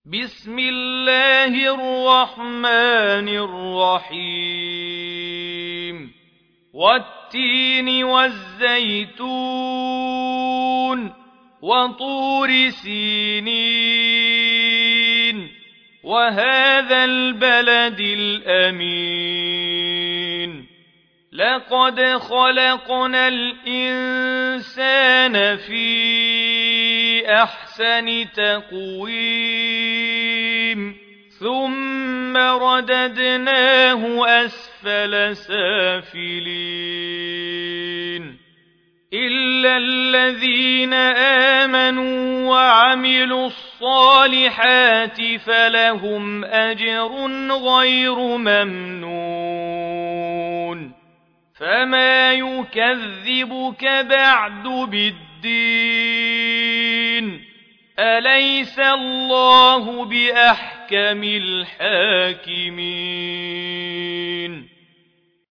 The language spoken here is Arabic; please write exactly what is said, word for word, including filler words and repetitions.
بسم الله الرحمن الرحيم والتين والزيتون وطور سينين وهذا البلد الأمين لقد خلقنا الإنسان في أحسن تقويم ثم رددناه أسفل سافلين إلا الذين آمنوا وعملوا الصالحات فلهم أجر غير ممنون فما يكذبك بعد بالدين أليس الله بأحكم الحاكمين